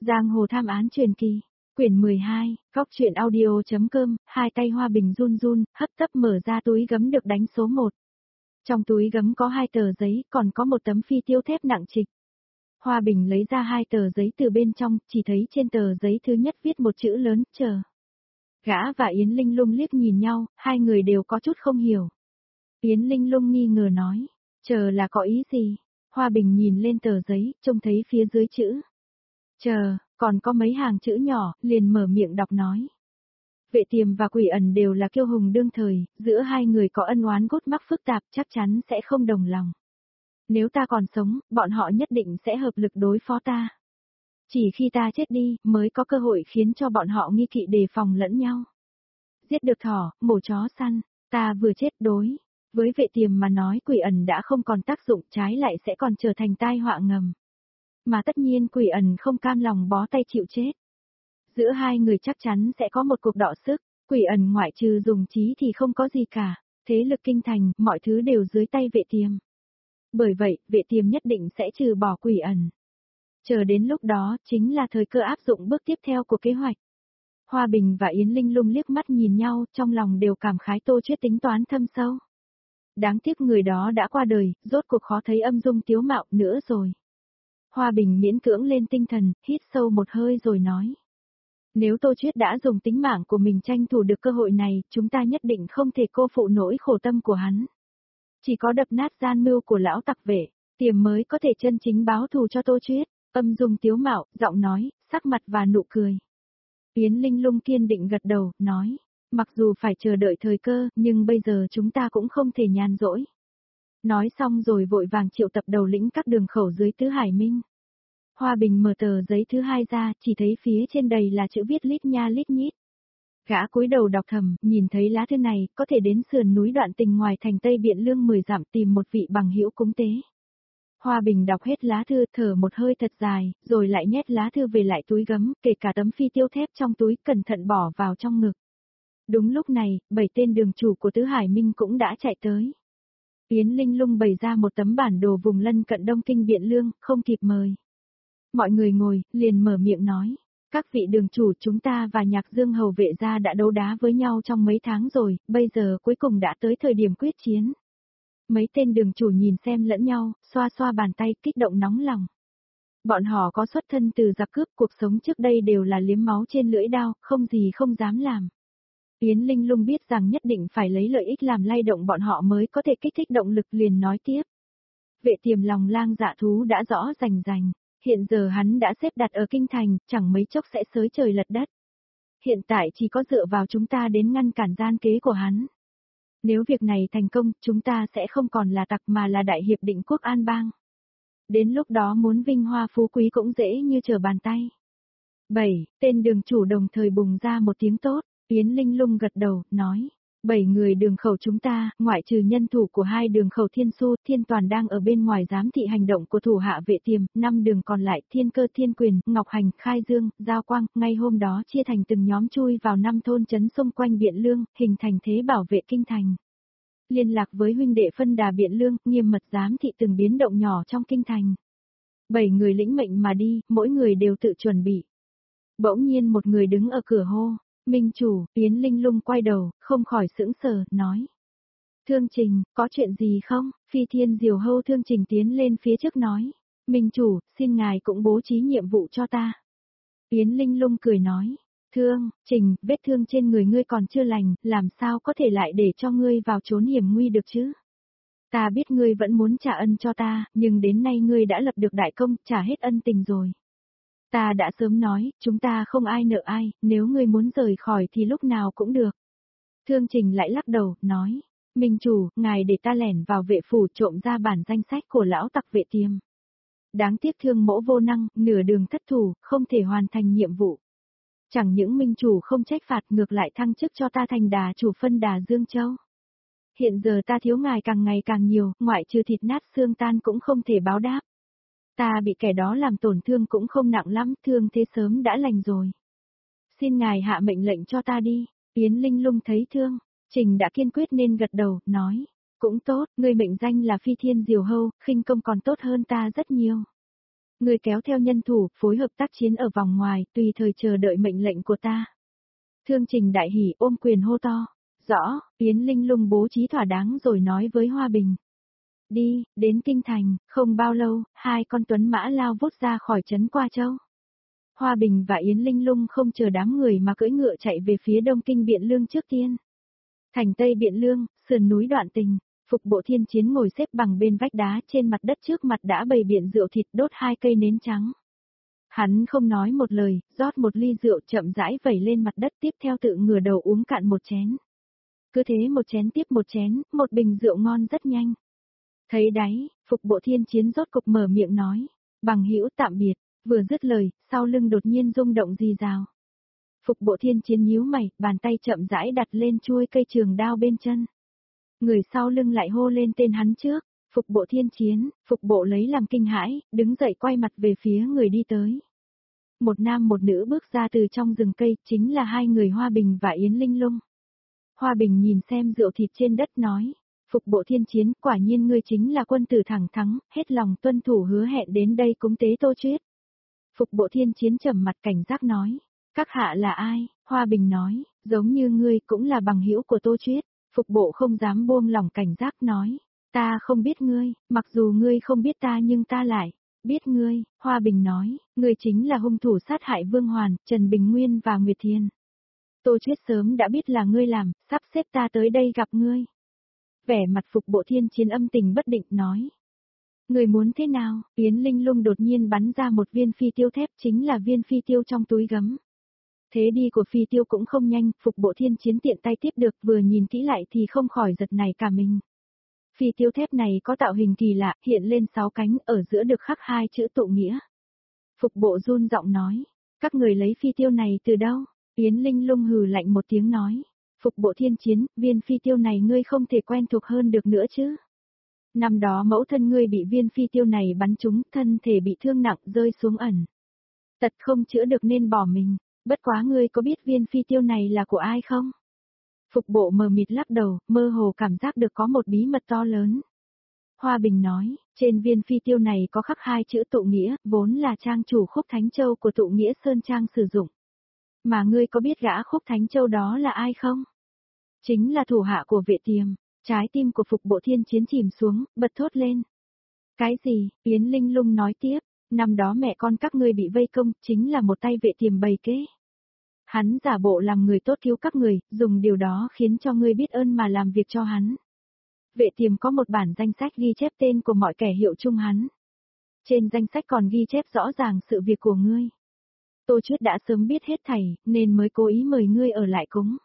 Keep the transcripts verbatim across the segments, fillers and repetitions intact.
Giang hồ tham án truyền kỳ, quyển mười hai, góc truyện audio.com, hai tay Hoa Bình run run, hấp tấp mở ra túi gấm được đánh số một. Trong túi gấm có hai tờ giấy, còn có một tấm phi tiêu thép nặng trịch. Hoa Bình lấy ra hai tờ giấy từ bên trong, chỉ thấy trên tờ giấy thứ nhất viết một chữ lớn, chờ. Gã và Yến Linh Lung liếc nhìn nhau, hai người đều có chút không hiểu. Yến Linh Lung nghi ngờ nói, chờ là có ý gì? Hoa Bình nhìn lên tờ giấy, trông thấy phía dưới chữ. Chờ, còn có mấy hàng chữ nhỏ, liền mở miệng đọc nói. Vệ Tiềm và Quỷ Ẩn đều là kiêu hùng đương thời, giữa hai người có ân oán gút mắc phức tạp chắc chắn sẽ không đồng lòng. Nếu ta còn sống, bọn họ nhất định sẽ hợp lực đối phó ta. Chỉ khi ta chết đi, mới có cơ hội khiến cho bọn họ nghi kỵ đề phòng lẫn nhau. Giết được thỏ, mổ chó săn, ta vừa chết đối. Với Vệ Tiềm mà nói Quỷ Ẩn đã không còn tác dụng, trái lại sẽ còn trở thành tai họa ngầm. Mà tất nhiên Quỷ Ẩn không cam lòng bó tay chịu chết. Giữa hai người chắc chắn sẽ có một cuộc đọ sức, Quỷ Ẩn ngoại trừ dùng trí thì không có gì cả, thế lực kinh thành, mọi thứ đều dưới tay Vệ Tiềm. Bởi vậy, Vệ Tiềm nhất định sẽ trừ bỏ Quỷ Ẩn. Chờ đến lúc đó, chính là thời cơ áp dụng bước tiếp theo của kế hoạch. Hoa Bình và Yến Linh Lung liếc mắt nhìn nhau, trong lòng đều cảm khái Tô Chuyết tính toán thâm sâu. Đáng tiếc người đó đã qua đời, rốt cuộc khó thấy âm dung tiếu mạo nữa rồi. Hoa Bình miễn cưỡng lên tinh thần, hít sâu một hơi rồi nói. Nếu Tô Chuyết đã dùng tính mạng của mình tranh thủ được cơ hội này, chúng ta nhất định không thể cô phụ nỗi khổ tâm của hắn. Chỉ có đập nát gian mưu của lão tặc vệ, Tiềm mới có thể chân chính báo thù cho Tô Chuyết. Âm dung tiếu mạo, giọng nói, sắc mặt và nụ cười. Yến Linh Lung kiên định gật đầu, nói. Mặc dù phải chờ đợi thời cơ, nhưng bây giờ chúng ta cũng không thể nhàn rỗi. Nói xong rồi vội vàng triệu tập đầu lĩnh các đường khẩu dưới Tứ Hải Minh. Hoa Bình mở tờ giấy thứ hai ra, chỉ thấy phía trên đầy là chữ viết lít nha lít nhít. Gã cúi đầu đọc thầm, nhìn thấy lá thư này, có thể đến sườn núi Đoạn Tình ngoài thành Tây Biện Lương mười dặm tìm một vị bằng hữu cúng tế. Hoa Bình đọc hết lá thư, thở một hơi thật dài, rồi lại nhét lá thư về lại túi gấm, kể cả tấm phi tiêu thép trong túi, cẩn thận bỏ vào trong ngực. Đúng lúc này, bảy tên đường chủ của Tứ Hải Minh cũng đã chạy tới. Yến Linh Lung bày ra một tấm bản đồ vùng lân cận Đông Kinh Biện Lương, không kịp mời. Mọi người ngồi, liền mở miệng nói. Các vị đường chủ, chúng ta và Nhạc Dương Hầu Vệ gia đã đấu đá với nhau trong mấy tháng rồi, bây giờ cuối cùng đã tới thời điểm quyết chiến. Mấy tên đường chủ nhìn xem lẫn nhau, xoa xoa bàn tay, kích động nóng lòng. Bọn họ có xuất thân từ giặc cướp, cuộc sống trước đây đều là liếm máu trên lưỡi đao, không gì không dám làm. Yến Linh Lung biết rằng nhất định phải lấy lợi ích làm lay động bọn họ mới có thể kích thích động lực, liền nói tiếp. Vệ Tiềm lòng lang dạ thú đã rõ rành rành, hiện giờ hắn đã xếp đặt ở kinh thành, chẳng mấy chốc sẽ xới trời lật đất. Hiện tại chỉ có dựa vào chúng ta đến ngăn cản gian kế của hắn. Nếu việc này thành công, chúng ta sẽ không còn là tặc mà là đại hiệp định quốc an bang. Đến lúc đó muốn vinh hoa phú quý cũng dễ như trở bàn tay. Bảy, tên đường chủ đồng thời bùng ra một tiếng tốt, Yến Linh Lung gật đầu, nói. Bảy người đường khẩu chúng ta, ngoại trừ nhân thủ của hai đường khẩu Thiên Xu, Thiên Toàn đang ở bên ngoài giám thị hành động của thủ hạ Vệ Tiềm, năm đường còn lại Thiên Cơ, Thiên Quyền, Ngọc Hành, Khai Dương, Giao Quang, ngay hôm đó chia thành từng nhóm chui vào năm thôn trấn xung quanh Biện Lương, hình thành thế bảo vệ kinh thành. Liên lạc với huynh đệ phân đà Biện Lương, nghiêm mật giám thị từng biến động nhỏ trong kinh thành. Bảy người lĩnh mệnh mà đi, mỗi người đều tự chuẩn bị. Bỗng nhiên một người đứng ở cửa hô. Minh chủ, Yến Linh Lung quay đầu, không khỏi sững sờ, nói. Thương Trình, có chuyện gì không? Phi Thiên Diều Hâu Thương Trình tiến lên phía trước nói. Minh chủ, xin ngài cũng bố trí nhiệm vụ cho ta. Yến Linh Lung cười nói. Thương, Trình, vết thương trên người ngươi còn chưa lành, làm sao có thể lại để cho ngươi vào trốn hiểm nguy được chứ? Ta biết ngươi vẫn muốn trả ân cho ta, nhưng đến nay ngươi đã lập được đại công, trả hết ân tình rồi. Ta đã sớm nói, chúng ta không ai nợ ai, nếu ngươi muốn rời khỏi thì lúc nào cũng được. Thương Trình lại lắc đầu, nói, Minh chủ, ngài để ta lẻn vào vệ phủ trộm ra bản danh sách của lão tặc Vệ Tiềm. Đáng tiếc Thương mỗ vô năng, nửa đường thất thủ, không thể hoàn thành nhiệm vụ. Chẳng những Minh chủ không trách phạt, ngược lại thăng chức cho ta thành đà chủ phân đà Dương Châu. Hiện giờ ta thiếu ngài càng ngày càng nhiều, ngoại trừ thịt nát xương tan cũng không thể báo đáp. Ta bị kẻ đó làm tổn thương cũng không nặng lắm, thương thế sớm đã lành rồi. Xin ngài hạ mệnh lệnh cho ta đi. Yến Linh Lung thấy Thương Trình đã kiên quyết nên gật đầu, nói. Cũng tốt, ngươi mệnh danh là Phi Thiên Diều Hâu, khinh công còn tốt hơn ta rất nhiều. Ngươi kéo theo nhân thủ, phối hợp tác chiến ở vòng ngoài, tùy thời chờ đợi mệnh lệnh của ta. Thương Trình đại hỉ ôm quyền hô to. Rõ, Yến Linh Lung bố trí thỏa đáng rồi nói với Hoa Bình. Đi, đến Kinh Thành, không bao lâu, hai con tuấn mã lao vút ra khỏi trấn Qua Châu. Hoa Bình và Yến Linh Lung không chờ đám người mà cưỡi ngựa chạy về phía đông kinh Biện Lương trước tiên. Thành Tây Biện Lương, sườn núi Đoạn Tình, Phục Bộ Thiên Chiến ngồi xếp bằng bên vách đá trên mặt đất trước mặt đã bày biện rượu thịt đốt hai cây nến trắng. Hắn không nói một lời, rót một ly rượu chậm rãi vẩy lên mặt đất tiếp theo tự ngửa đầu uống cạn một chén. Cứ thế một chén tiếp một chén, một bình rượu ngon rất nhanh. Thấy đáy, Phục Bộ Thiên Chiến rốt cục mở miệng nói, bằng hữu tạm biệt, vừa dứt lời, sau lưng đột nhiên rung động rì rào. Phục Bộ Thiên Chiến nhíu mày, bàn tay chậm rãi đặt lên chuôi cây trường đao bên chân. Người sau lưng lại hô lên tên hắn trước, Phục Bộ Thiên Chiến, Phục Bộ lấy làm kinh hãi, đứng dậy quay mặt về phía người đi tới. Một nam một nữ bước ra từ trong rừng cây, chính là hai người Hoa Bình và Yến Linh Lung. Hoa Bình nhìn xem rượu thịt trên đất nói, Phục Bộ Thiên Chiến, quả nhiên ngươi chính là quân tử thẳng thắn, hết lòng tuân thủ hứa hẹn đến đây cúng tế Tô Chuyết. Phục Bộ Thiên Chiến trầm mặt cảnh giác nói, các hạ là ai? Hoa Bình nói, giống như ngươi cũng là bằng hữu của Tô Chuyết. Phục Bộ không dám buông lỏng cảnh giác nói, ta không biết ngươi, mặc dù ngươi không biết ta nhưng ta lại biết ngươi. Hoa Bình nói, ngươi chính là hung thủ sát hại Vương Hoàn, Trần Bình Nguyên và Nguyệt Thiên. Tô Chuyết sớm đã biết là ngươi làm, sắp xếp ta tới đây gặp ngươi. Vẻ mặt Phục Bộ Thiên Chiến âm tình bất định nói. Ngươi muốn thế nào? Yến Linh Lung đột nhiên bắn ra một viên phi tiêu thép, chính là viên phi tiêu trong túi gấm. Thế đi của phi tiêu cũng không nhanh, Phục Bộ Thiên Chiến tiện tay tiếp được, vừa nhìn kỹ lại thì không khỏi giật nảy cả mình. Phi tiêu thép này có tạo hình kỳ lạ, hiện lên sáu cánh, ở giữa được khắc hai chữ tụ nghĩa. Phục Bộ run giọng nói, các người lấy phi tiêu này từ đâu? Yến Linh Lung hừ lạnh một tiếng nói, Phục Bộ Thiên Chiến, viên phi tiêu này ngươi không thể quen thuộc hơn được nữa chứ. Năm đó mẫu thân ngươi bị viên phi tiêu này bắn trúng, thân thể bị thương nặng rơi xuống ẩn. Tật không chữa được nên bỏ mình, bất quá ngươi có biết viên phi tiêu này là của ai không? Phục Bộ mờ mịt lắc đầu, mơ hồ cảm giác được có một bí mật to lớn. Hoa Bình nói, trên viên phi tiêu này có khắc hai chữ tụ nghĩa, vốn là trang chủ Khúc Thánh Châu của tụ nghĩa Sơn Trang sử dụng. Mà ngươi có biết gã Khúc Thánh Châu đó là ai không? Chính là thủ hạ của Vệ Tiềm. Trái tim của Phục Bộ Thiên Chiến chìm xuống, bật thốt lên. Cái gì? Yến Linh Lung nói tiếp, năm đó mẹ con các ngươi bị vây công, chính là một tay Vệ Tiềm bày kế. Hắn giả bộ làm người tốt cứu các người, dùng điều đó khiến cho ngươi biết ơn mà làm việc cho hắn. Vệ Tiềm có một bản danh sách ghi chép tên của mọi kẻ hiệu chung hắn. Trên danh sách còn ghi chép rõ ràng sự việc của ngươi. Tô Chuyết đã sớm biết hết thảy, nên mới cố ý mời ngươi ở lại cúng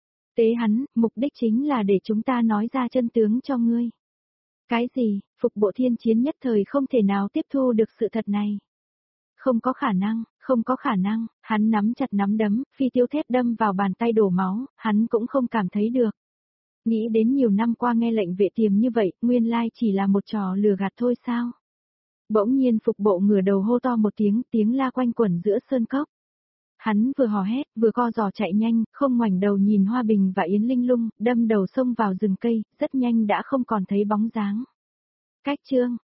tế hắn, mục đích chính là để chúng ta nói ra chân tướng cho ngươi. Cái gì? Phục Bộ Thiên Chiến nhất thời không thể nào tiếp thu được sự thật này. Không có khả năng, không có khả năng, hắn nắm chặt nắm đấm, phi tiêu thép đâm vào bàn tay đổ máu, hắn cũng không cảm thấy được. Nghĩ đến nhiều năm qua nghe lệnh Vệ Tiềm như vậy, nguyên lai chỉ là một trò lừa gạt thôi sao? Bỗng nhiên Phục Bộ ngửa đầu hô to một tiếng, tiếng la quanh quẩn giữa sơn cốc. Hắn vừa hò hét, vừa co giò chạy nhanh, không ngoảnh đầu nhìn Hoa Bình và Yến Linh Lung, đâm đầu xông vào rừng cây, rất nhanh đã không còn thấy bóng dáng. Cách chương